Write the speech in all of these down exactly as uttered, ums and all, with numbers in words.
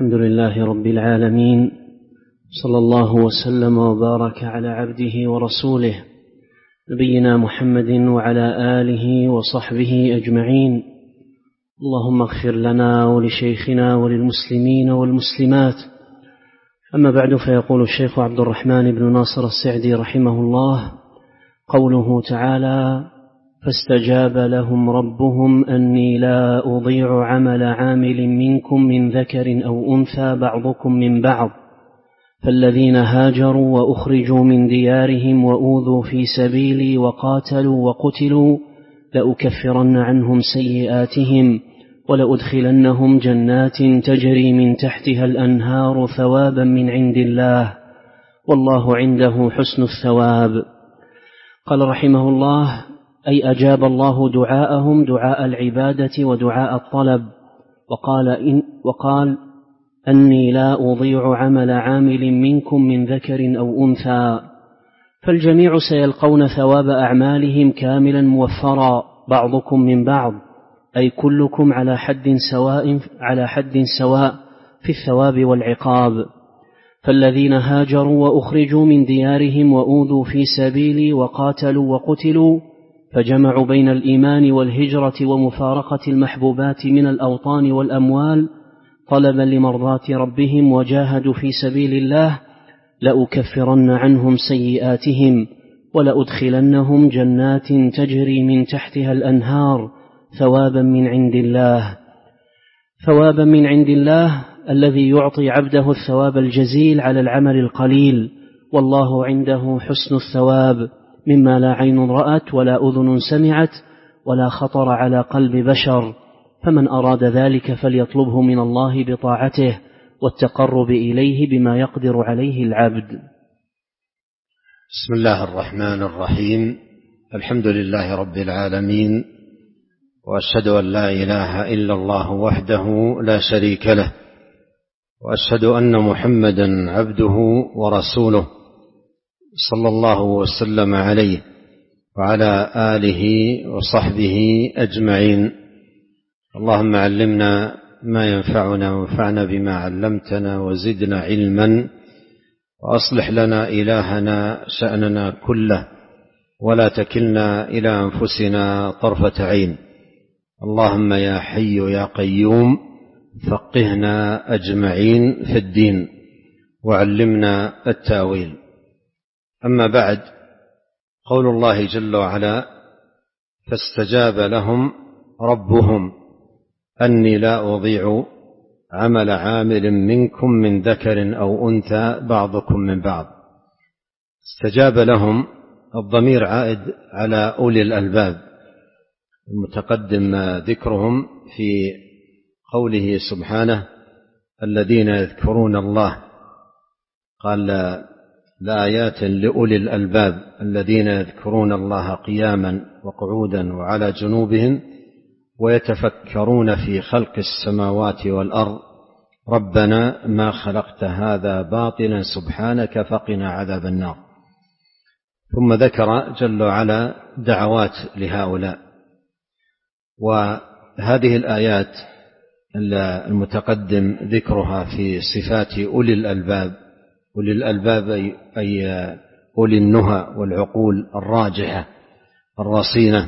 الحمد لله رب العالمين، صلى الله وسلم وبارك على عبده ورسوله نبينا محمد وعلى آله وصحبه أجمعين. اللهم اغفر لنا ولشيخنا وللمسلمين والمسلمات. أما بعد، فيقول الشيخ عبد الرحمن بن ناصر السعدي رحمه الله: قوله تعالى: فاستجاب لهم ربهم أني لا أضيع عمل عامل منكم من ذكر أو أنثى بعضكم من بعض، فالذين هاجروا وأخرجوا من ديارهم وأوذوا في سبيلي وقاتلوا وقتلوا لأكفرن عنهم سيئاتهم ولأدخلنهم جنات تجري من تحتها الأنهار ثوابا من عند الله والله عنده حسن الثواب. قال رحمه الله: أي أجاب الله دعاءهم دعاء العبادة ودعاء الطلب، وقال, إن وقال أني لا أضيع عمل عامل منكم من ذكر أو أنثى، فالجميع سيلقون ثواب أعمالهم كاملا موفرا بعضكم من بعض، أي كلكم على حد سواء على حد سواء في الثواب والعقاب. فالذين هاجروا وأخرجوا من ديارهم وأوذوا في سبيلي وقاتلوا وقتلوا، فجمعوا بين الإيمان والهجرة ومفارقة المحبوبات من الأوطان والأموال طلبا لمرضات ربهم وجاهدوا في سبيل الله، لأكفرن عنهم سيئاتهم ولأدخلنهم جنات تجري من تحتها الأنهار ثوابا من عند الله. ثوابا من عند الله الذي يعطي عبده الثواب الجزيل على العمل القليل، والله عنده حسن الثواب مما لا عين رأت ولا أذن سمعت ولا خطر على قلب بشر. فمن أراد ذلك فليطلبه من الله بطاعته والتقرب إليه بما يقدر عليه العبد. بسم الله الرحمن الرحيم. الحمد لله رب العالمين، وأشهد أن لا إله إلا الله وحده لا شريك له، وأشهد أن محمدا عبده ورسوله صلى الله وسلم عليه وعلى آله وصحبه أجمعين. اللهم علمنا ما ينفعنا وانفعنا بما علمتنا وزدنا علما، وأصلح لنا إلهنا شأننا كله، ولا تكلنا إلى أنفسنا طرفة عين. اللهم يا حي يا قيوم فقهنا أجمعين في الدين وعلمنا التاويل. أما بعد، قول الله جل وعلا: فاستجاب لهم ربهم أني لا أضيع عمل عامل منكم من ذكر أو أنثى بعضكم من بعض. استجاب لهم، الضمير عائد على أولي الألباب المتقدم ذكرهم في قوله سبحانه: الذين يذكرون الله. قال: لآيات لأولي الألباب الذين يذكرون الله قياما وقعودا وعلى جنوبهم ويتفكرون في خلق السماوات والأرض ربنا ما خلقت هذا باطلا سبحانك فقنا عذاب النار. ثم ذكر جل وعلا دعوات لهؤلاء. وهذه الآيات المتقدم ذكرها في صفات أولي الألباب. أولي الألباب أي أولي النهى والعقول الراجحة الرصينة،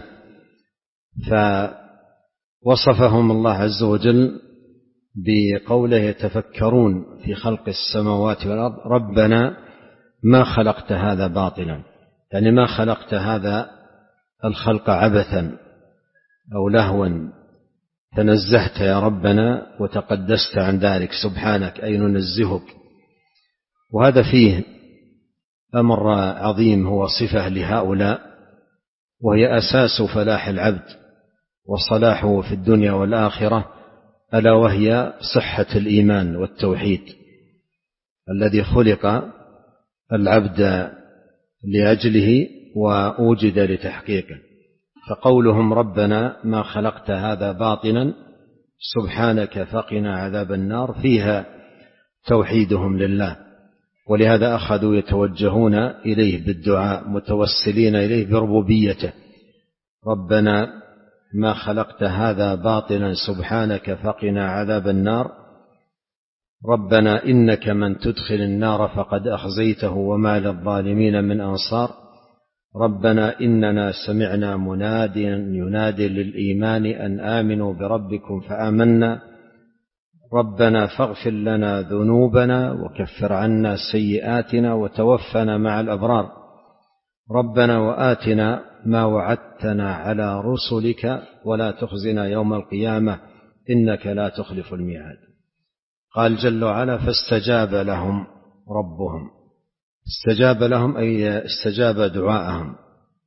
فوصفهم الله عز وجل بقوله: يتفكرون في خلق السماوات والأرض ربنا ما خلقت هذا باطلا، يعني ما خلقت هذا الخلق عبثا أو لهوا، تنزهت يا ربنا وتقدست عن ذلك سبحانك، أي ننزهك. وهذا فيه أمر عظيم، هو صفة لهؤلاء، وهي أساس فلاح العبد وصلاحه في الدنيا والآخرة، ألا وهي صحة الإيمان والتوحيد الذي خلق العبد لأجله وأوجد لتحقيقه. فقولهم ربنا ما خلقت هذا باطلا سبحانك فقنا عذاب النار فيها توحيدهم لله، ولهذا أخذوا يتوجهون إليه بالدعاء متوسلين إليه بربوبيته: ربنا ما خلقت هذا باطلا سبحانك فقنا عذاب النار، ربنا إنك من تدخل النار فقد أخزيته وما للظالمين من أنصار ربنا إننا سمعنا مناديا ينادي للإيمان أن آمنوا بربكم فآمنا ربنا فاغفر لنا ذنوبنا وكفر عنا سيئاتنا وتوفنا مع الأبرار ربنا وآتنا ما وعدتنا على رسلك ولا تخزنا يوم القيامة إنك لا تخلف الميعاد. قال جل وعلا فاستجاب لهم ربهم، استجاب لهم أي استجاب دعاءهم.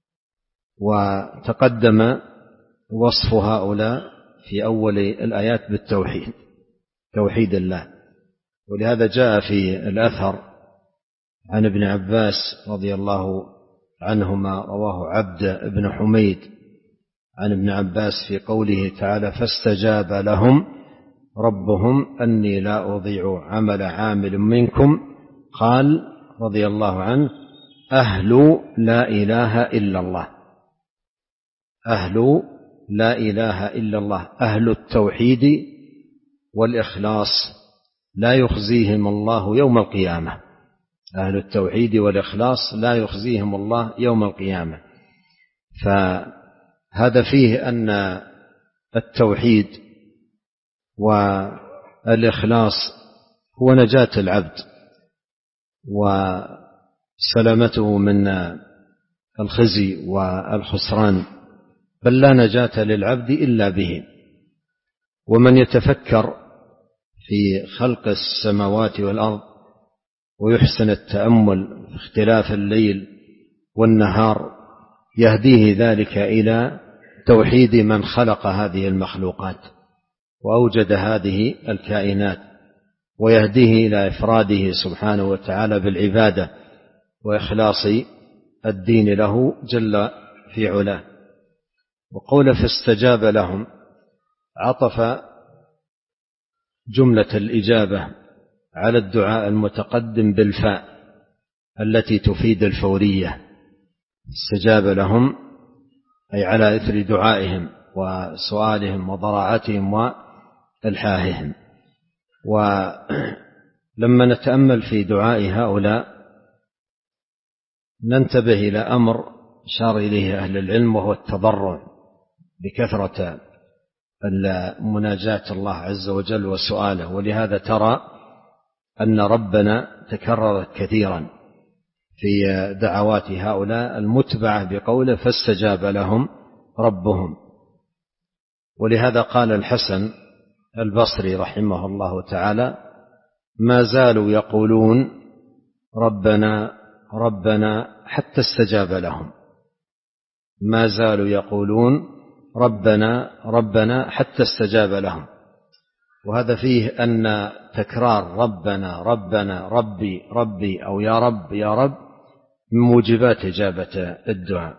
وتقدم وصف هؤلاء في أول الآيات بالتوحيد، توحيد الله. ولهذا جاء في الأثر عن ابن عباس رضي الله عنهما رواه عبد بن حميد عن ابن عباس في قوله تعالى فاستجاب لهم ربهم أني لا أضيع عمل عامل منكم قال رضي الله عنه أهل لا إله إلا الله، أهل لا إله إلا الله، أهل التوحيد والإخلاص لا يخزيهم الله يوم القيامة، أهل التوحيد والإخلاص لا يخزيهم الله يوم القيامة. فهذا فيه أن التوحيد والإخلاص هو نجاة العبد وسلامته من الخزي والخسران، بل لا نجاة للعبد إلا به. ومن يتفكر في خلق السماوات والأرض ويحسن التأمل في اختلاف الليل والنهار يهديه ذلك إلى توحيد من خلق هذه المخلوقات وأوجد هذه الكائنات، ويهديه إلى إفراده سبحانه وتعالى بالعبادة وإخلاص الدين له جل في علاه. وقول فاستجاب لهم عطف جملة الإجابة على الدعاء المتقدم بالفاء التي تفيد الفورية، استجاب لهم أي على إثر دعائهم وسؤالهم وضراعتهم وإلحاحهم. ولما نتأمل في دعاء هؤلاء ننتبه إلى أمر شار إليه أهل العلم، وهو التضرع بكثرة مناجاة الله عز وجل وسؤاله. ولهذا ترى أن ربنا تكررت كثيرا في دعوات هؤلاء المتبعة بقوله فاستجاب لهم ربهم. ولهذا قال الحسن البصري رحمه الله تعالى ما زالوا يقولون ربنا ربنا حتى استجاب لهم، ما زالوا يقولون ربنا ربنا حتى استجاب لهم. وهذا فيه أن تكرار ربنا ربنا ربي ربي أو يا رب يا رب من موجبات إجابة الدعاء.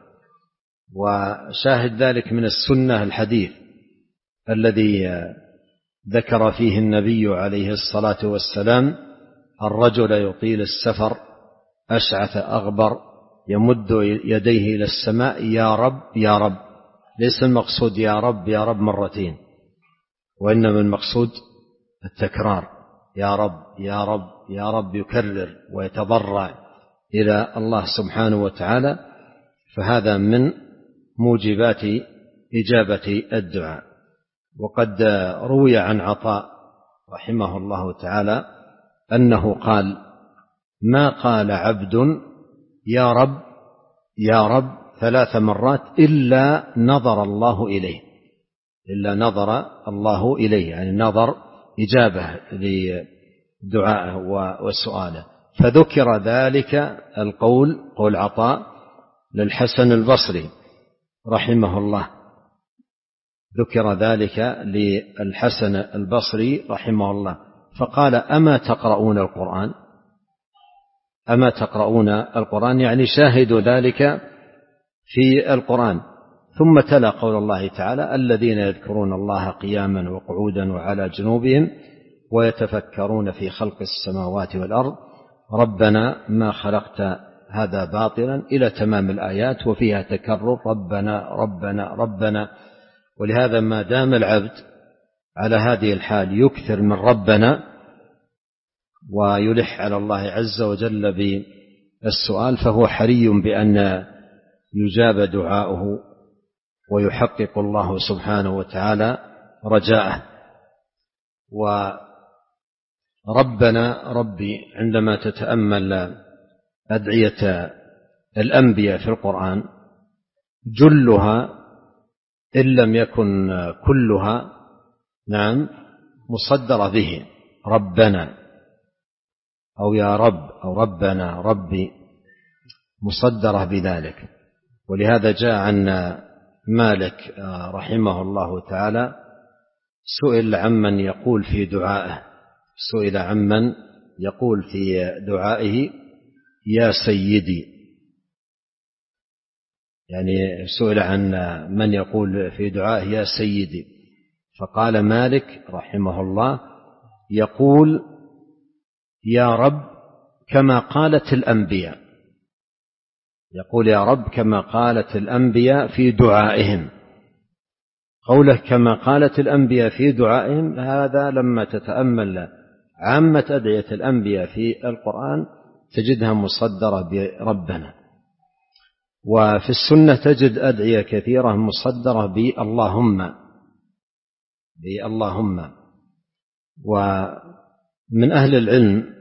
وشاهد ذلك من السنة الحديث الذي ذكر فيه النبي عليه الصلاة والسلام الرجل يطيل السفر أشعث أغبر يمد يديه إلى السماء يا رب يا رب، ليس المقصود يا رب يا رب مرتين، وإنما المقصود التكرار يا رب يا رب يا رب، يكرر ويتضرع إلى الله سبحانه وتعالى. فهذا من موجبات إجابة الدعاء. وقد روي عن عطاء رحمه الله تعالى أنه قال ما قال عبد يا رب يا رب ثلاث مرات إلا نظر الله إليه، إلا نظر الله إليه، يعني نظر إجابة لدعائه وسؤاله. فذكر ذلك القول قول عطاء للحسن البصري رحمه الله، ذكر ذلك للحسن البصري رحمه الله فقال أما تقرؤون القرآن، أما تقرؤون القرآن، يعني شاهدوا ذلك في القرآن. ثم تلا قول الله تعالى الذين يذكرون الله قياما وقعودا وعلى جنوبهم ويتفكرون في خلق السماوات والأرض ربنا ما خلقت هذا باطلا إلى تمام الآيات، وفيها تكرر ربنا ربنا ربنا. ولهذا ما دام العبد على هذه الحال يكثر من ربنا ويلح على الله عز وجل بالسؤال فهو حري بأن يجاب دعاؤه ويحقق الله سبحانه وتعالى رجاءه. وربنا ربي عندما تتأمل أدعية الأنبياء في القرآن جلها إن لم يكن كلها نعم مصدرة به ربنا أو يا رب أو ربنا ربي مصدرة بذلك. ولهذا جاء عن مالك رحمه الله تعالى سئل عمن يقول في دعائه سئل عمن يقول في دعائه يا سيدي، يعني سئل عن من يقول في دعائه يا سيدي، فقال مالك رحمه الله يقول يا رب كما قالت الأنبياء، يقول يا رب كما قالت الأنبياء في دعائهم. قوله كما قالت الأنبياء في دعائهم هذا لما تتأمل عامة أدعية الأنبياء في القرآن تجدها مصدرة بربنا. وفي السنة تجد أدعية كثيرة مصدرة باللهم باللهم. ومن أهل العلم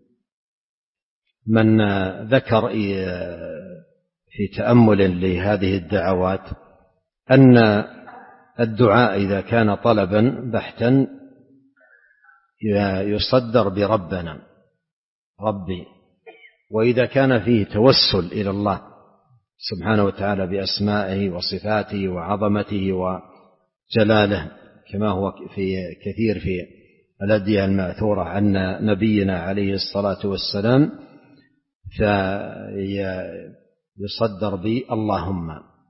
من ذكر في تأمل لهذه الدعوات أن الدعاء إذا كان طلبا بحتا يصدر بربنا ربي، وإذا كان فيه توسل إلى الله سبحانه وتعالى بأسمائه وصفاته وعظمته وجلاله كما هو في كثير في الأدعية المأثورة عن نبينا عليه الصلاة والسلام فيصدر باللهم.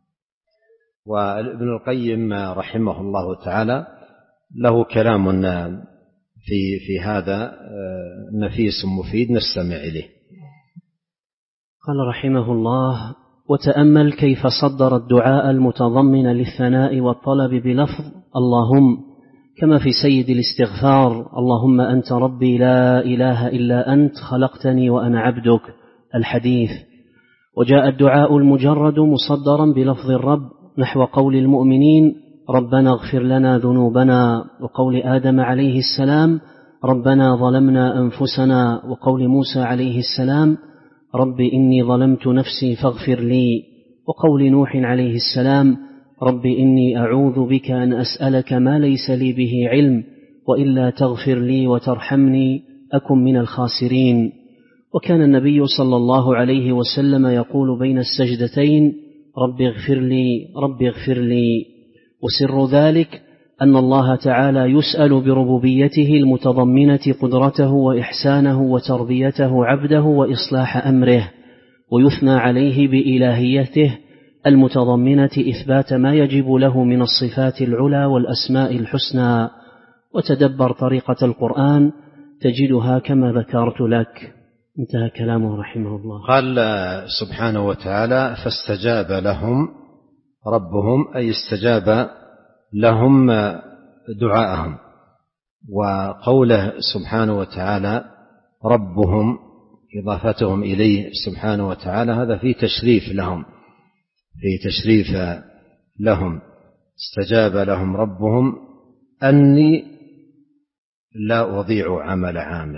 وابن القيم رحمه الله تعالى له كلام في في هذا نفيس مفيد نستمع إليه. قال رحمه الله: وتأمل كيف صدر الدعاء المتضمن للثناء والطلب بلفظ اللهم، كما في سيد الاستغفار: اللهم أنت ربي لا إله إلا أنت خلقتني وأنا عبدك، الحديث. وجاء الدعاء المجرد مصدرا بلفظ الرب نحو قول المؤمنين ربنا اغفر لنا ذنوبنا، وقول آدم عليه السلام ربنا ظلمنا أنفسنا، وقول موسى عليه السلام رب إني ظلمت نفسي فاغفر لي، وقول نوح عليه السلام رب إني أعوذ بك أن أسألك ما ليس لي به علم وإلا تغفر لي وترحمني أكن من الخاسرين. وكان النبي صلى الله عليه وسلم يقول بين السجدتين رب اغفر لي رب اغفر لي. وسر ذلك أن الله تعالى يسأل بربوبيته المتضمنة قدرته وإحسانه وتربيته عبده وإصلاح أمره، ويثنى عليه بإلهيته المتضمنة إثبات ما يجب له من الصفات العلى والأسماء الحسنى. وتدبر طريقة القرآن تجدها كما ذكرت لك. انتهى كلامه رحمه الله. قال سبحانه وتعالى فاستجاب لهم ربهم، أي استجاب لهم دعاءهم. وقوله سبحانه وتعالى ربهم إضافتهم إليه سبحانه وتعالى هذا في تشريف لهم في تشريف لهم. استجاب لهم ربهم أني لا أضيع عمل عامل.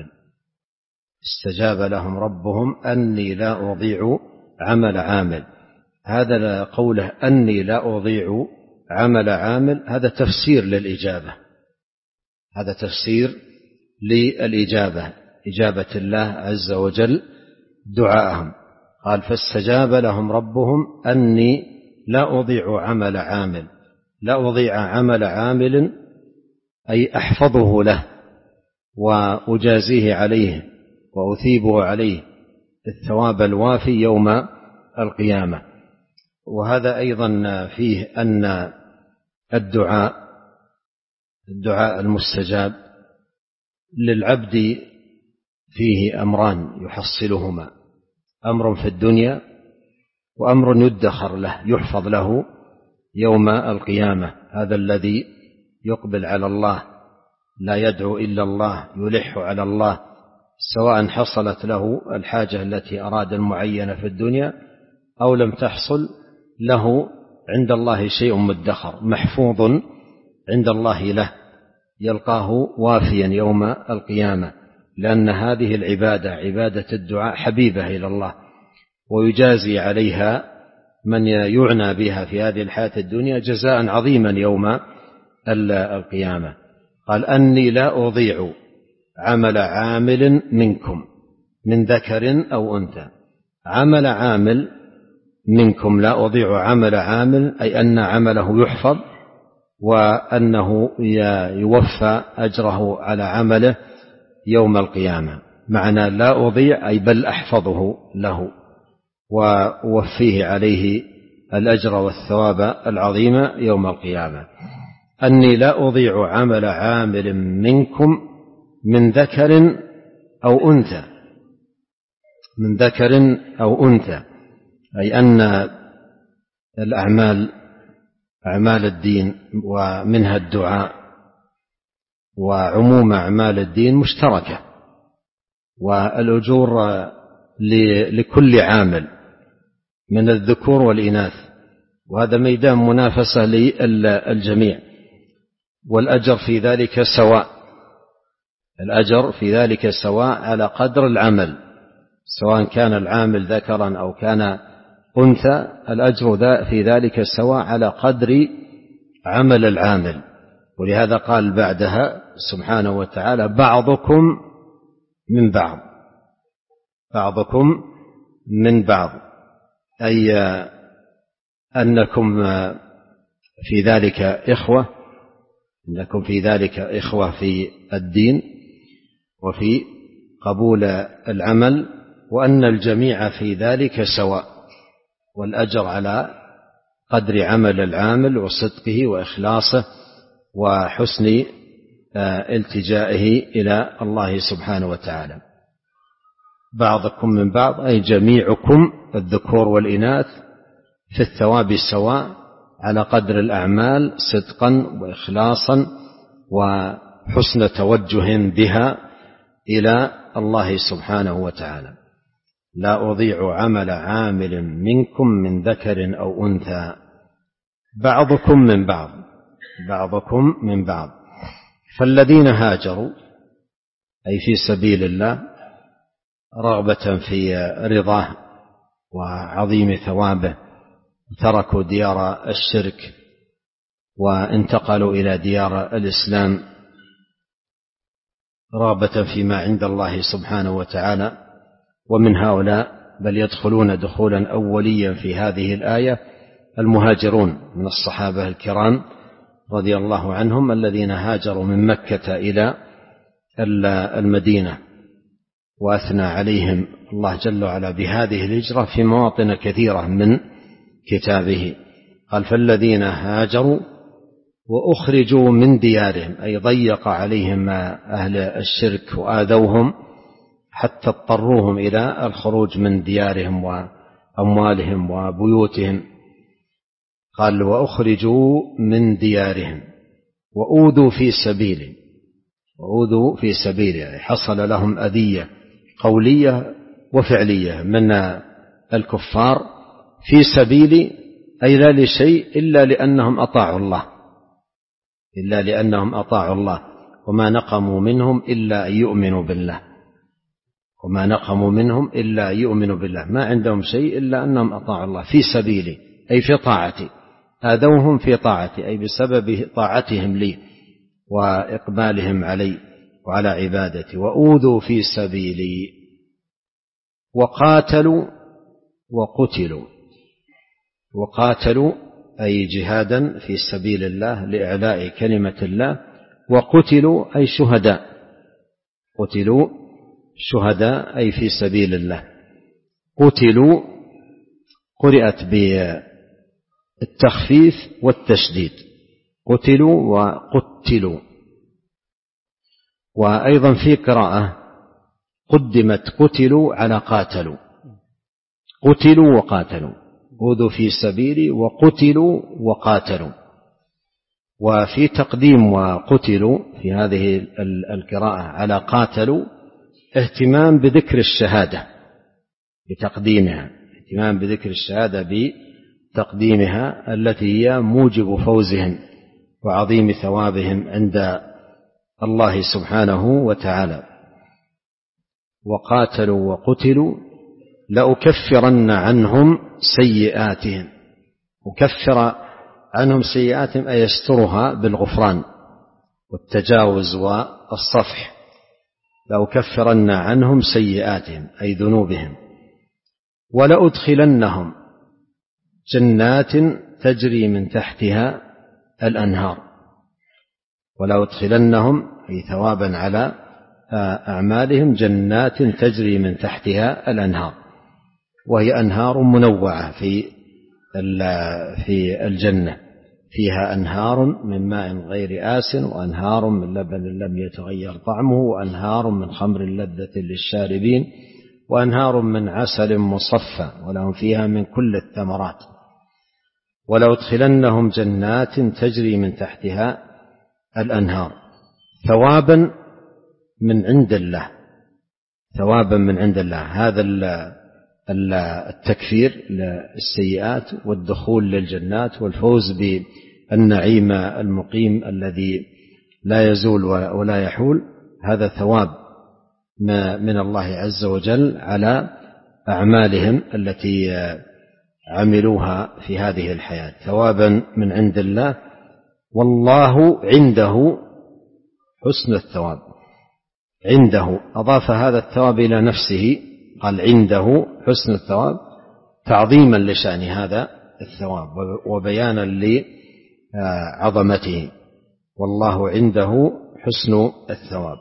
استجاب لهم ربهم أني لا أضيع عمل عامل. هذا قوله أني لا أضيع عمل عامل هذا تفسير للإجابة، هذا تفسير للإجابة، إجابة الله عز وجل دعاءهم. قال فاستجاب لهم ربهم أني لا أضيع عمل عامل. لا أضيع عمل عامل أي أحفظه له وأجازيه عليه وأثيبه عليه الثواب الوافي يوم القيامة. وهذا أيضا فيه أن الدعاء الدعاء المستجاب للعبد فيه أمران يحصلهما: أمر في الدنيا وأمر يدخر له يحفظ له يوم القيامة. هذا الذي يقبل على الله لا يدعو إلا الله، يلح على الله سواء حصلت له الحاجة التي أراد المعينة في الدنيا أو لم تحصل، له عند الله شيء مدخر محفوظ عند الله له، يلقاه وافيا يوم القيامة، لأن هذه العبادة عبادة الدعاء حبيبة إلى الله، ويجازي عليها من يعنى بها في هذه الحياة الدنيا جزاء عظيما يوم القيامة. قال أني لا أضيع عمل عامل منكم من ذكر أو أنثى. عمل عامل منكم، لا أضيع عمل عامل، أي أن عمله يحفظ وأنه يوفى أجره على عمله يوم القيامة. معنى لا أضيع أي بل أحفظه له وأوفيه عليه الأجر والثواب العظيم يوم القيامة. أني لا أضيع عمل عامل منكم من ذكر أو أنثى، من ذكر أو أنثى، أي أن الأعمال أعمال الدين ومنها الدعاء وعموم أعمال الدين مشتركة، والأجور لكل عامل من الذكور والإناث، وهذا ميدان منافسة للجميع، والأجر في ذلك سواء، الأجر في ذلك سواء على قدر العمل، سواء كان العامل ذكرا أو كان أنثى، الأجر في ذلك سواء على قدر عمل العامل. ولهذا قال بعدها سبحانه وتعالى بعضكم من بعض، بعضكم من بعض، أي أنكم في ذلك إخوة، أنكم في ذلك إخوة في الدين وفي قبول العمل، وأن الجميع في ذلك سواء، والأجر على قدر عمل العامل وصدقه وإخلاصه وحسن التجائه إلى الله سبحانه وتعالى. بعضكم من بعض أي جميعكم الذكور والإناث في الثواب سواء على قدر الأعمال صدقا وإخلاصا وحسن توجه بها إلى الله سبحانه وتعالى. لا أضيع عمل عامل منكم من ذكر أو أنثى، بعضكم من بعض، بعضكم من بعض. فالذين هاجروا أي في سبيل الله رغبة في رضاه وعظيم ثوابه، تركوا ديار الشرك وانتقلوا إلى ديار الإسلام رغبة فيما عند الله سبحانه وتعالى. ومن هؤلاء بل يدخلون دخولا أوليا في هذه الآية المهاجرون من الصحابة الكرام رضي الله عنهم الذين هاجروا من مكة إلى المدينة، وأثنى عليهم الله جل وعلا بهذه الهجرة في مواطن كثيرة من كتابه. قال فالذين هاجروا وأخرجوا من ديارهم، أي ضيق عليهم أهل الشرك وآذوهم حتى اضطروهم إلى الخروج من ديارهم وأموالهم وبيوتهم. قال وأخرجوا من ديارهم وأوذوا في سبيله، وأوذوا في سبيله حصل لهم أذية قولية وفعلية من الكفار في سبيل، أي لا لشيء إلا لأنهم أطاعوا الله، إلا لأنهم أطاعوا الله، وما نقموا منهم إلا أن يؤمنوا بالله، وما نقموا منهم إلا أن يؤمنوا بالله، ما عندهم شيء إلا أنهم أطاعوا الله في سبيلي أي في طاعتي، آذوهم في طاعتي أي بسبب طاعتهم لي وإقبالهم علي وعلى عبادتي. وأوذوا في سبيلي وقاتلوا وقتلوا، وقاتلوا أي جهادا في سبيل الله لإعلاء كلمة الله، وقتلوا أي شهداء، قتلوا شهداء أي في سبيل الله. قتلوا قرئت بالتخفيف والتشديد، قتلوا وقتلوا. وأيضا في قراءة قدمت قتلوا على قاتلوا، قتلوا وقاتلوا، أوذوا في سبيلي وقتلوا وقاتلوا. وفي تقديم وقتلوا في هذه القراءة على قاتلوا اهتمام بذكر الشهادة بتقديمها، اهتمام بذكر الشهادة بتقديمها التي هي موجب فوزهم وعظيم ثوابهم عند الله سبحانه وتعالى. وقاتلوا وقتلوا لأكفرن عنهم سيئاتهم، وكفر عنهم سيئاتهم أي يسترها بالغفران والتجاوز والصفح. لأكفرن عنهم سيئاتهم أي ذنوبهم، ولأدخلنهم جنات تجري من تحتها الأنهار. ولأدخلنهم أي ثوابا على أعمالهم جنات تجري من تحتها الأنهار، وهي أنهار منوعة في في الجنة، فيها أنهار من ماء غير آسن، وأنهار من لبن لم يتغير طعمه، وأنهار من خمر لذة للشاربين، وأنهار من عسل مصفى، ولهم فيها من كل الثمرات. ولأدخلنهم جنات تجري من تحتها الأنهار ثوابا من عند الله، ثوابا من عند الله. هذا التكفير للسيئات والدخول للجنات والفوز بالنعيم المقيم الذي لا يزول ولا يحول، هذا ثواب من الله عز وجل على أعمالهم التي عملوها في هذه الحياة، ثوابا من عند الله. والله عنده حسن الثواب. عنده أضاف هذا الثواب إلى نفسه، قال عنده حسن الثواب تعظيما لشأن هذا الثواب وبيانا لعظمته. والله عنده حسن الثواب.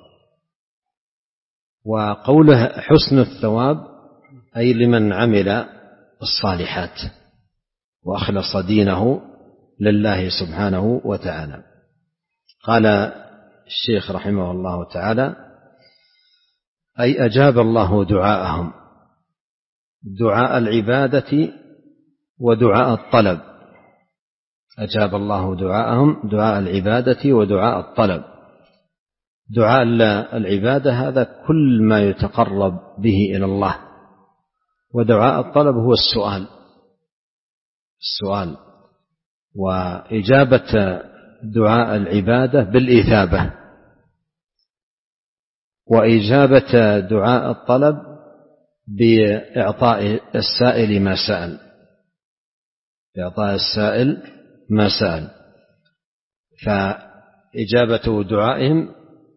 وقوله حسن الثواب أي لمن عمل الصالحات وأخلص دينه لله سبحانه وتعالى. قال الشيخ رحمه الله تعالى أي أجاب الله دعاءهم، دعاء العبادة ودعاء الطلب. أجاب الله دعاءهم دعاء العبادة ودعاء الطلب. دعاء العبادة هذا كل ما يتقرب به إلى الله، ودعاء الطلب هو السؤال السؤال وإجابة دعاء العبادة بالإثابة، وإجابة دعاء الطلب بإعطاء السائل ما سأل، بإعطاء السائل ما سأل. فإجابة دعائهم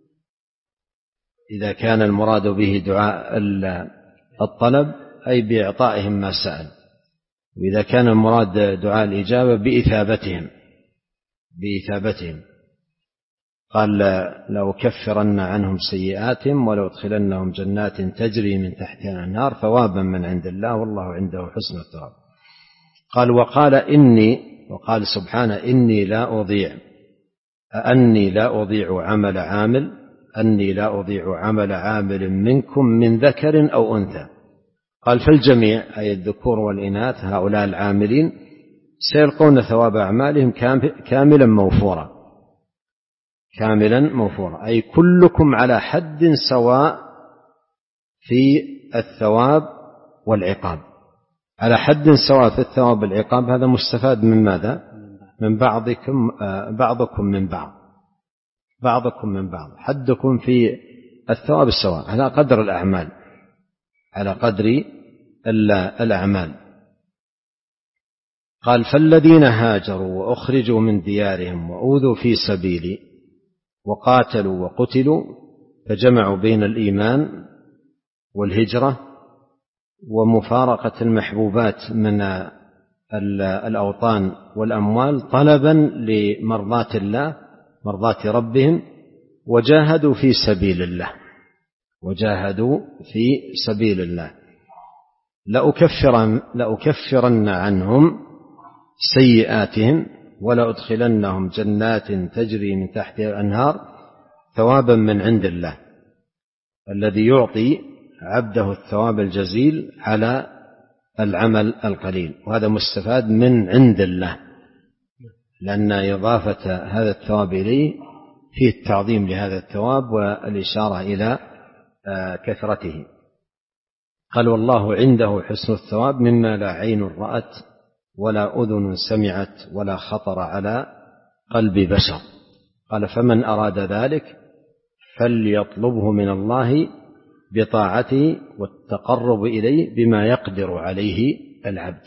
إذا كان المراد به دعاء الطلب أي بإعطائهم ما سأل، وإذا كان المراد دعاء الإجابة بإثابتهم بإثابتهم قال لأكفرن عنهم سيئاتهم ولأدخلنهم جنات تجري من تحتها الأنهار ثوابا من عند الله والله عنده حسن الثواب. قال وقال إني وقال سبحانه إني لا أضيع أني لا أضيع عمل عامل أني لا أضيع عمل عامل منكم من ذكر أو أنثى. قال فالجميع أي الذكور والإناث هؤلاء العاملين سيلقون ثواب أعمالهم كاملا موفورا كاملا موفورا أي كلكم على حد سواء في الثواب والعقاب، على حد سواء في الثواب والعقاب. هذا مستفاد من ماذا؟ من بعضكم بعضكم من بعض بعضكم من بعض حدكم في الثواب السواء على قدر الأعمال على قدر الأعمال. قال فالذين هاجروا وأخرجوا من ديارهم وأوذوا في سبيلي وقاتلوا وقتلوا فجمعوا بين الإيمان والهجرة ومفارقة المحبوبات من الأوطان والأموال طلبا لمرضاة الله مرضاة ربهم وجاهدوا في سبيل الله وجاهدوا في سبيل الله لأكفرن, لأكفرن عنهم سيئاتهم ولأدخلنهم جنات تجري من تحتها الأنهار ثوابا من عند الله الذي يعطي عبده الثواب الجزيل على العمل القليل. وهذا مستفاد من عند الله، لأن إضافة هذا الثواب إليه فيه التعظيم لهذا الثواب والإشارة إلى كثرته. قال والله عنده حسن الثواب مما لا عين رأت ولا أذن سمعت ولا خطر على قلب بشر. قال فمن أراد ذلك فليطلبه من الله بطاعته والتقرب إليه بما يقدر عليه العبد.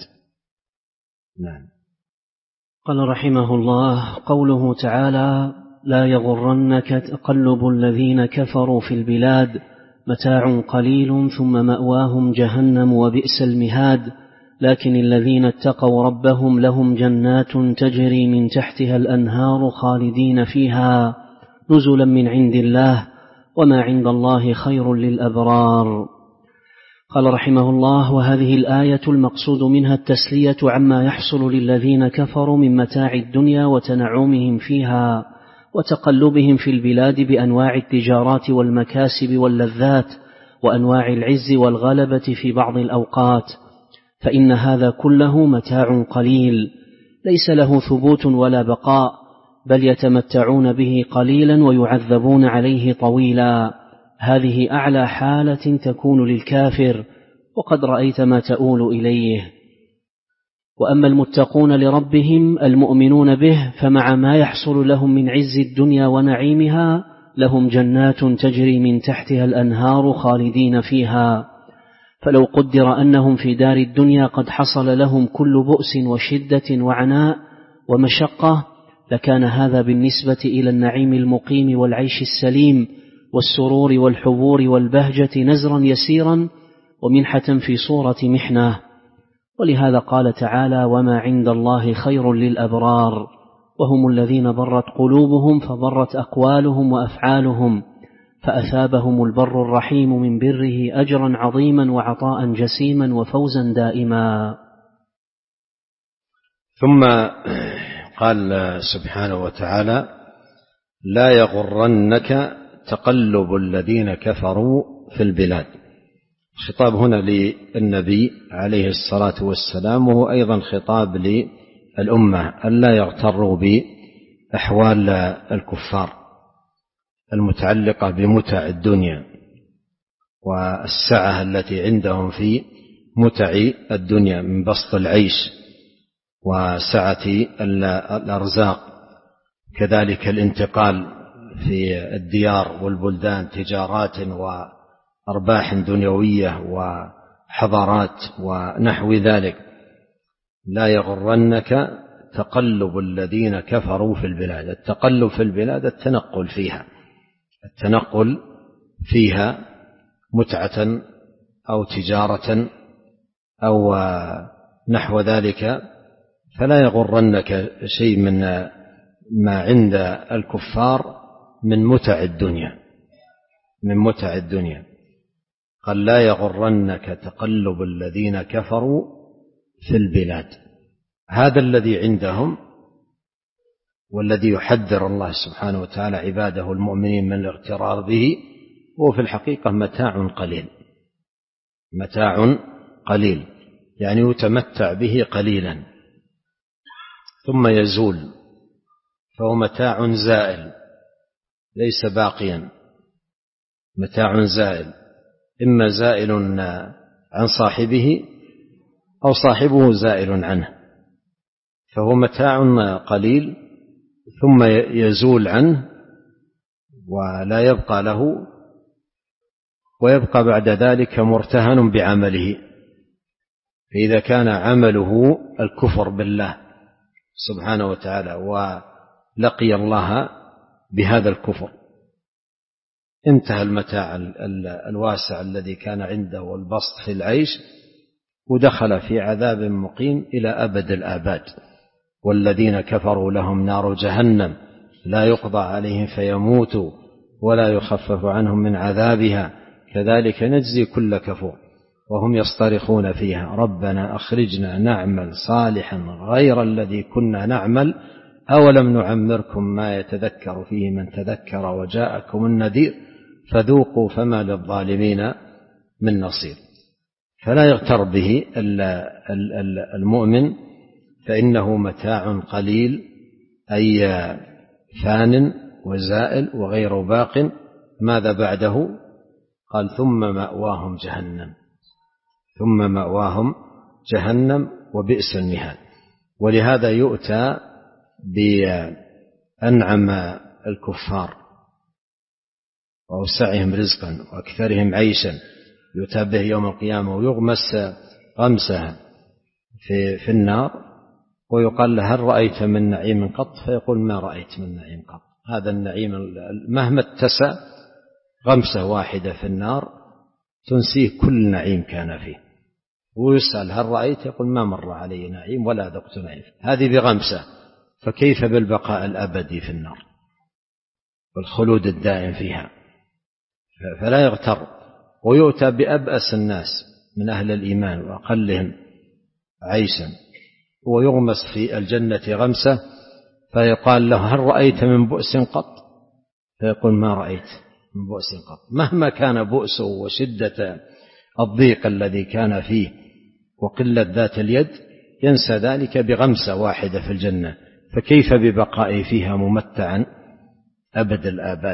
نعم. قال رحمه الله: قوله تعالى: لا يغرنك تقلب الذين كفروا في البلاد متاع قليل ثم مأواهم جهنم وبئس المهاد، لكن الذين اتقوا ربهم لهم جنات تجري من تحتها الأنهار خالدين فيها نزلا من عند الله وما عند الله خير للأبرار. قال رحمه الله: وهذه الآية المقصود منها التسلية عما يحصل للذين كفروا من متاع الدنيا وتنعمهم فيها وتقلبهم في البلاد بأنواع التجارات والمكاسب واللذات وأنواع العز والغلبة في بعض الأوقات، فإن هذا كله متاع قليل ليس له ثبوت ولا بقاء، بل يتمتعون به قليلا ويعذبون عليه طويلا. هذه أعلى حالة تكون للكافر، وقد رأيت ما تؤول إليه. وأما المتقون لربهم المؤمنون به فمع ما يحصل لهم من عز الدنيا ونعيمها لهم جنات تجري من تحتها الأنهار خالدين فيها. فلو قدر أنهم في دار الدنيا قد حصل لهم كل بؤس وشدة وعناء ومشقة لكان هذا بالنسبة إلى النعيم المقيم والعيش السليم والسرور والحبور والبهجة نزرا يسيرا ومنحة في صورة محنة. ولهذا قال تعالى: وما عند الله خير للأبرار، وهم الذين برت قلوبهم فبرت أقوالهم وأفعالهم، فأثابهم البر الرحيم من بره أجرا عظيما وعطاء جسيما وفوزا دائما. ثم قال سبحانه وتعالى: لا يغرنك تقلب الذين كفروا في البلاد. خطاب هنا للنبي عليه الصلاة والسلام، وهو أيضا خطاب للأمة ألا يغتروا بأحوال الكفار المتعلقة بمتع الدنيا والسعة التي عندهم في متع الدنيا من بسط العيش وسعة الأرزاق، كذلك الانتقال في الديار والبلدان، تجارات وأرباح دنيوية وحضارات ونحو ذلك. لا يغرنك تقلب الذين كفروا في البلاد. التقلب في البلاد التنقل فيها، التنقل فيها متعة أو تجارة أو نحو ذلك، فلا يغرنك شيء من ما عند الكفار من متع الدنيا من متع الدنيا. قال: لا يغرنك تقلب الذين كفروا في البلاد. هذا الذي عندهم والذي يحذر الله سبحانه وتعالى عباده المؤمنين من الاغترار به هو في الحقيقة متاع قليل، متاع قليل يعني يتمتع به قليلا ثم يزول، فهو متاع زائل ليس باقيا، متاع زائل، إما زائل عن صاحبه أو صاحبه زائل عنه، فهو متاع قليل ثم يزول عنه ولا يبقى له، ويبقى بعد ذلك مرتهن بعمله. فإذا كان عمله الكفر بالله سبحانه وتعالى ولقي الله بهذا الكفر انتهى المتاع الواسع الذي كان عنده والبسط في العيش، ودخل في عذاب مقيم إلى أبد الآباد. والذين كفروا لهم نار جهنم لا يقضى عليهم فيموتوا ولا يخفف عنهم من عذابها كذلك نجزي كل كفور وهم يصطرخون فيها ربنا أخرجنا نعمل صالحا غير الذي كنا نعمل أولم نعمركم ما يتذكر فيه من تذكر وجاءكم النذير فذوقوا فما للظالمين من نصير. فلا يغتر به المؤمن، فإنه متاع قليل أي فان وزائل وغير باق. ماذا بعده؟ قال ثم مأواهم جهنم، ثم مأواهم جهنم وبئس المهاد. ولهذا يؤتى بأنعم الكفار وأوسعهم رزقا وأكثرهم عيشا يؤتى به يوم القيامة ويغمس غمسها في, في النار ويقال له هل رأيت من نعيم قط؟ فيقول ما رأيت من نعيم قط. هذا النعيم مهما اتسع غمسة واحدة في النار تنسيه كل نعيم كان فيه. ويسأل هل رأيت؟ يقول ما مر علي نعيم ولا ذقت نعيم. هذه بغمسة، فكيف بالبقاء الأبدي في النار والخلود الدائم فيها؟ فلا يغتر. ويؤتى بأبأس الناس من أهل الإيمان وأقلهم عيشا ويغمس في الجنة غمسة فيقال له هل رأيت من بؤس قط؟ فيقول ما رأيت من بؤس قط. مهما كان بؤسه وشدة الضيق الذي كان فيه وقلة ذات اليد ينسى ذلك بغمسة واحدة في الجنة، فكيف ببقائه فيها ممتعا أبد الآباد؟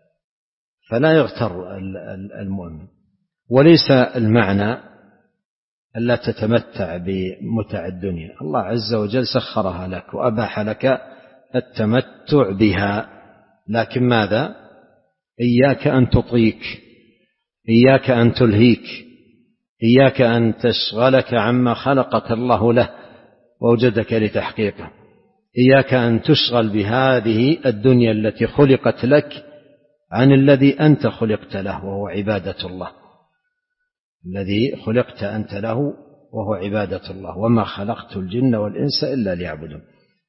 فلا يغتر المؤمن. وليس المعنى ألا تتمتع بمتع الدنيا، الله عز وجل سخرها لك وأباح لك التمتع بها، لكن ماذا؟ إياك أن تطيك، إياك أن تلهيك، إياك أن تشغلك عما خلقك الله له ووجدك لتحقيقه. إياك أن تشغل بهذه الدنيا التي خلقت لك عن الذي أنت خلقت له وهو عبادة الله، الذي خلقت أنت له وهو عبادة الله. وما خلقت الجن والإنس إلا ليعبدون.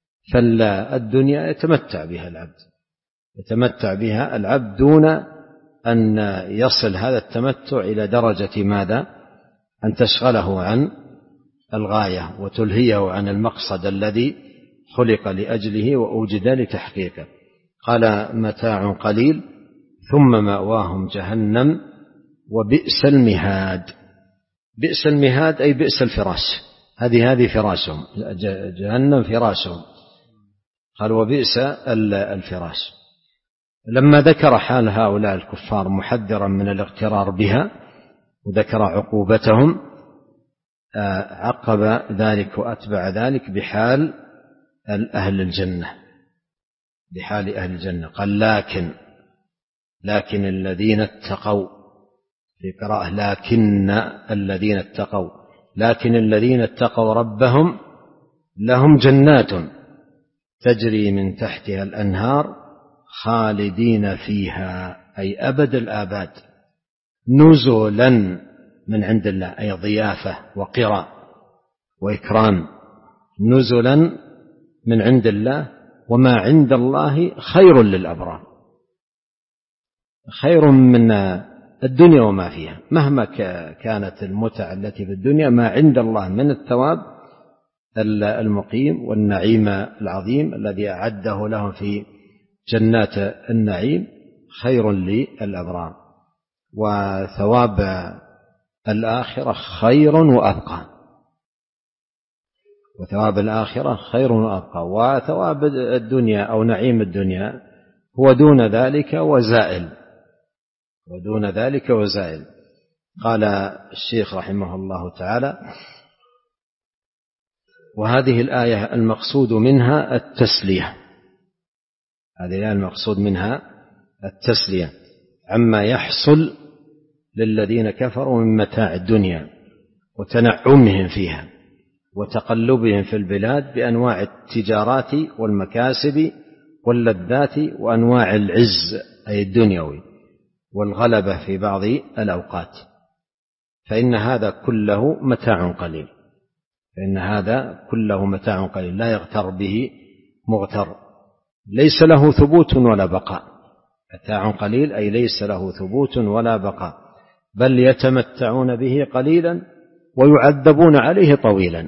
فالدنيا يتمتع بها العبد، يتمتع بها العبد دون أن يصل هذا التمتع إلى درجة ماذا؟ أن تشغله عن الغاية وتلهيه عن المقصد الذي خلق لأجله وأوجد لتحقيقه. قال متاع قليل ثم مأواهم جهنم وبئس المهاد. بئس المهاد أي بئس الفراش، هذه هذه فراشهم، جهنم فراشهم. قال وبئس الفراش. لما ذكر حال هؤلاء الكفار محذرا من الاغترار بها وذكر عقوبتهم عقب ذلك وأتبع ذلك بحال أهل الجنة، بحال أهل الجنة. قال لكن لكن الذين اتقوا، في قراءة لكن الذين اتقوا، لكن الذين اتقوا ربهم لهم جنات تجري من تحتها الأنهار خالدين فيها أي أبد الآباد، نزلا من عند الله أي ضيافة وقراء وإكرام، نزلا من عند الله. وما عند الله خير للأبرار، خير من الدنيا وما فيها. مهما كانت المتع التي في الدنيا، ما عند الله من الثواب المقيم والنعيم العظيم الذي أعده لهم في جنات النعيم خير للأبرار. وثواب الآخرة خير وأبقى، وثواب الآخرة خير وأبقى. وثواب الدنيا أو نعيم الدنيا هو دون ذلك وزائل، ودون ذلك وزائل. قال الشيخ رحمه الله تعالى وهذه الآية المقصود منها التسلية، هذه الآية المقصود منها التسلية عما يحصل للذين كفروا من متاع الدنيا وتنعمهم فيها وتقلبهم في البلاد بأنواع التجارات والمكاسب واللذات وأنواع العز أي الدنيوي والغلبة في بعض الأوقات. فإن هذا كله متاع قليل، فإن هذا كله متاع قليل لا يغتر به مغتر، ليس له ثبوت ولا بقاء. متاع قليل أي ليس له ثبوت ولا بقاء، بل يتمتعون به قليلا ويعذبون عليه طويلا،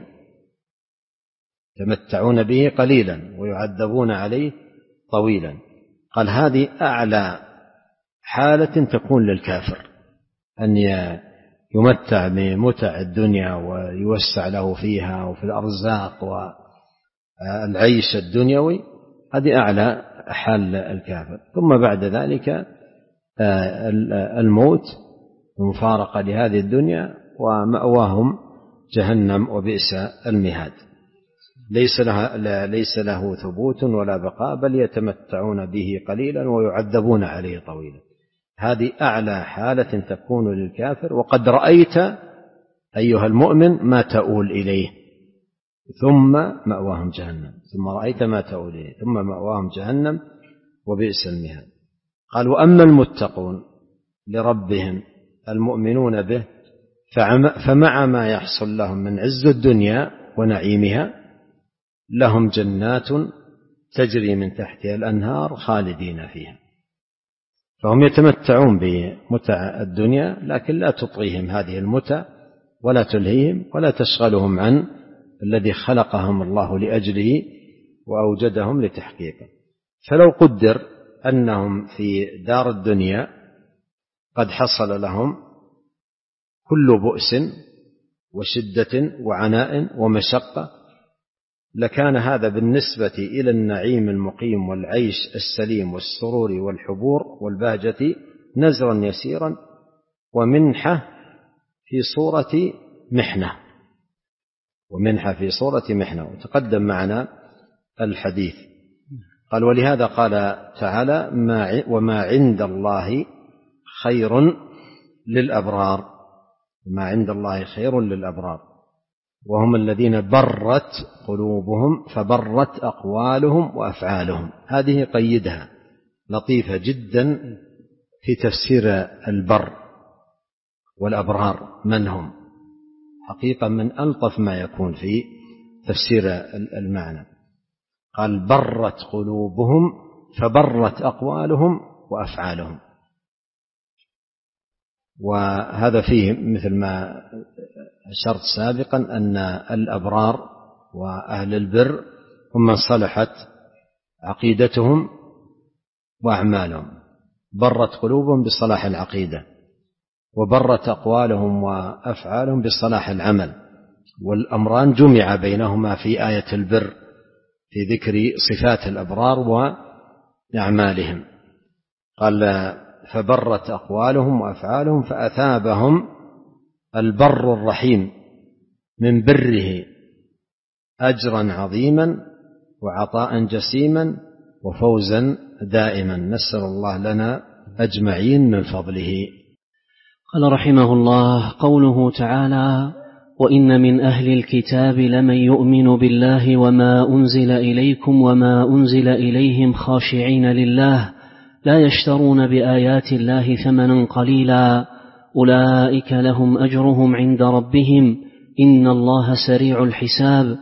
يتمتعون به قليلا ويعذبون عليه طويلا. قال هذه أعلى حالة تكون للكافر، أن يمتع بمتع الدنيا ويوسع له فيها وفي الأرزاق والعيش الدنيوي، هذه أعلى حال الكافر. ثم بعد ذلك الموت المفارقة لهذه الدنيا، ومأواهم جهنم وبئس المهاد. ليس له, ليس له ثبوت ولا بقاء، بل يتمتعون به قليلا ويعذبون عليه طويلا. هذه أعلى حالة تكون للكافر. وقد رأيت أيها المؤمن ما تؤول إليه، ثم مأواهم جهنم، ثم رأيت ما تؤول إليه ثم مأواهم جهنم وبئس المهاد. قال: وأما المتقون لربهم المؤمنون به فمع ما يحصل لهم من عز الدنيا ونعيمها لهم جنات تجري من تحتها الأنهار خالدين فيها. فهم يتمتعون بمتع الدنيا، لكن لا تطغيهم هذه المتع ولا تلهيهم ولا تشغلهم عن الذي خلقهم الله لأجله وأوجدهم لتحقيقه. فلو قدر أنهم في دار الدنيا قد حصل لهم كل بؤس وشدة وعناء ومشقة، لكان هذا بالنسبة إلى النعيم المقيم والعيش السليم والسرور والحبور والبهجة نزرا يسيرا ومنحة في صورة محنة ومنحة في صورة محنة وتقدم معنا الحديث. قال: ولهذا قال تعالى: وما عند الله خير للأبرار، ما عند الله خير للأبرار، وهم الذين برت قلوبهم فبرت أقوالهم وأفعالهم. هذه قيدها لطيفة جدا في تفسير البر والأبرار من هم، حقيقة من ألطف ما يكون في تفسير المعنى. قال: برت قلوبهم فبرت أقوالهم وأفعالهم. وهذا فيه مثل ما أشرت سابقا أن الأبرار وأهل البر هم من صلحت عقيدتهم وأعمالهم. برت قلوبهم بصلاح العقيدة، وبرت أقوالهم وأفعالهم بصلاح العمل، والأمران جمع بينهما في آية البر في ذكر صفات الأبرار وأعمالهم. قال: فبرت أقوالهم وأفعالهم فأثابهم البر الرحيم من بره أجرا عظيما وعطاء جسيما وفوزا دائما. نسأل الله لنا أجمعين من فضله. قال رحمه الله: قوله تعالى: وإن من أهل الكتاب لمن يؤمن بالله وما أنزل إليكم وما أنزل إليهم خاشعين لله لا يشترون بآيات الله ثمنا قليلا أولئك لهم أجرهم عند ربهم إن الله سريع الحساب.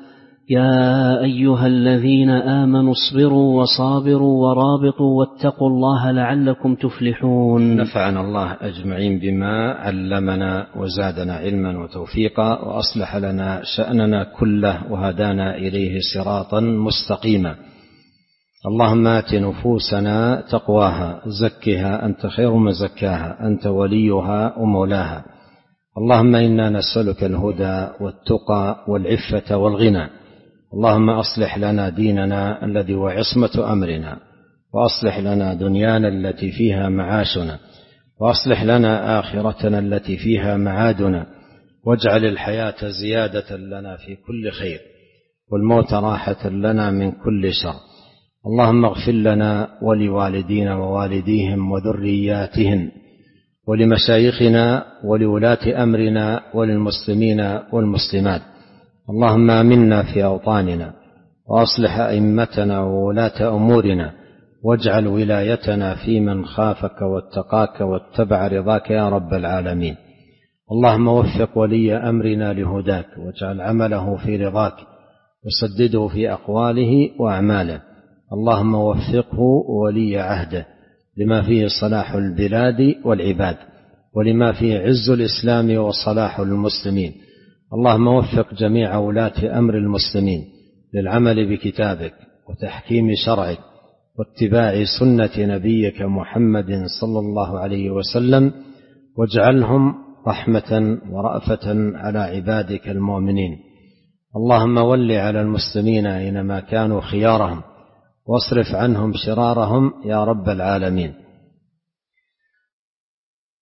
يا أيها الذين آمنوا اصبروا وصابروا ورابطوا واتقوا الله لعلكم تفلحون. نفعنا الله أجمعين بما علمنا وزادنا علما وتوفيقا وأصلح لنا شأننا كله وهدانا إليه صراطا مستقيما. اللهم آت نفوسنا تقواها زكها أنت خير من زكاها أنت وليها ومولاها. اللهم إنا نسألك الهدى والتقى والعفة والغنى. اللهم أصلح لنا ديننا الذي هو عصمة أمرنا، وأصلح لنا دنيانا التي فيها معاشنا، وأصلح لنا آخرتنا التي فيها معادنا، واجعل الحياة زيادة لنا في كل خير والموت راحة لنا من كل شر. اللهم اغفر لنا ولوالدينا ووالديهم وذرياتهم ولمشايخنا ولولاة أمرنا وللمسلمين والمسلمات. اللهم آمنا في أوطاننا وأصلح أئمتنا وولاة أمورنا، واجعل ولايتنا في من خافك واتقاك واتبع رضاك يا رب العالمين. اللهم وفق ولي أمرنا لهداك، واجعل عمله في رضاك، وسدده في أقواله وأعماله. اللهم وفقه ولي عهده لما فيه صلاح البلاد والعباد، ولما فيه عز الإسلام وصلاح المسلمين. اللهم وفق جميع ولاة أمر المسلمين للعمل بكتابك وتحكيم شرعك واتباع سنة نبيك محمد صلى الله عليه وسلم، واجعلهم رحمة ورأفة على عبادك المؤمنين. اللهم ول على المسلمين أينما كانوا خيارهم، واصرف عنهم شرارهم يا رب العالمين.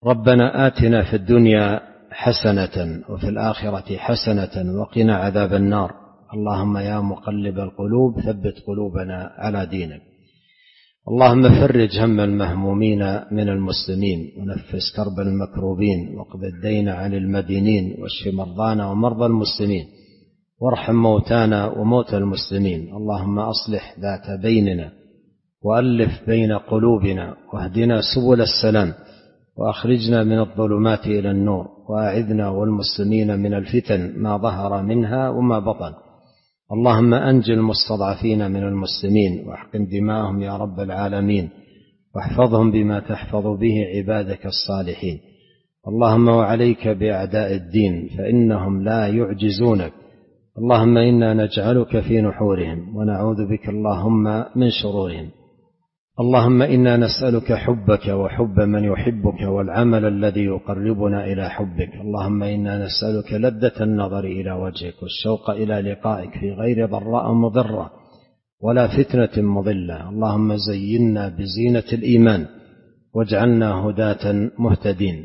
ربنا آتنا في الدنيا حسنة وفي الآخرة حسنة وقنا عذاب النار. اللهم يا مقلب القلوب ثبت قلوبنا على دينك. اللهم فرج هم المهمومين من المسلمين ونفس كرب المكروبين واقض الدين عن المدينين واشف مرضانا ومرضى المسلمين وارحم موتانا وموتى المسلمين. اللهم أصلح ذات بيننا وألف بين قلوبنا واهدنا سبل السلام وأخرجنا من الظلمات إلى النور وأعذنا والمسلمين من الفتن ما ظهر منها وما بطن. اللهم أنج المستضعفين من المسلمين واحقن دماءهم يا رب العالمين واحفظهم بما تحفظ به عبادك الصالحين. اللهم وعليك بأعداء الدين فإنهم لا يعجزونك. اللهم إنا نجعلك في نحورهم ونعوذ بك اللهم من شرورهم. اللهم إنا نسألك حبك وحب من يحبك والعمل الذي يقربنا إلى حبك. اللهم إنا نسألك لذة النظر إلى وجهك والشوق إلى لقائك في غير ضراء مضرة ولا فتنة مضلة. اللهم زينا بزينة الإيمان واجعلنا هداة مهتدين.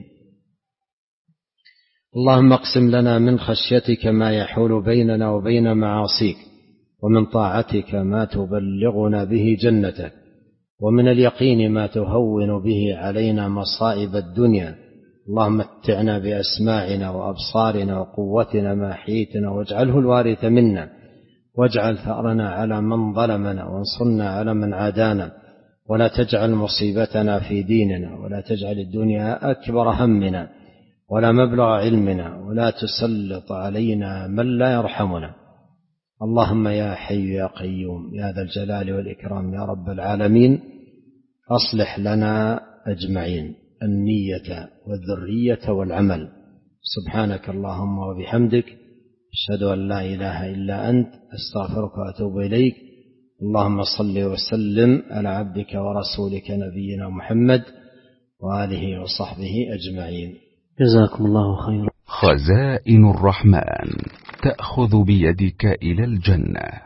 اللهم اقسم لنا من خشيتك ما يحول بيننا وبين معاصيك ومن طاعتك ما تبلغنا به جنتك ومن اليقين ما تهون به علينا مصائب الدنيا. اللهم متعنا بأسماعنا وأبصارنا وقوتنا ما أحييتنا واجعله الوارث منا واجعل ثأرنا على من ظلمنا وانصرنا على من عادانا ولا تجعل مصيبتنا في ديننا ولا تجعل الدنيا أكبر همنا ولا مبلغ علمنا ولا تسلط علينا من لا يرحمنا. اللهم يا حي يا قيوم يا ذا الجلال والإكرام يا رب العالمين أصلح لنا أجمعين النية والذرية والعمل. سبحانك اللهم وبحمدك أشهد أن لا إله إلا أنت أستغفرك وأتوب إليك. اللهم صل وسلم على عبدك ورسولك نبينا محمد وآله وصحبه أجمعين. جزاكم الله خيرا. خزائن الرحمن تأخذ بيدك إلى الجنة.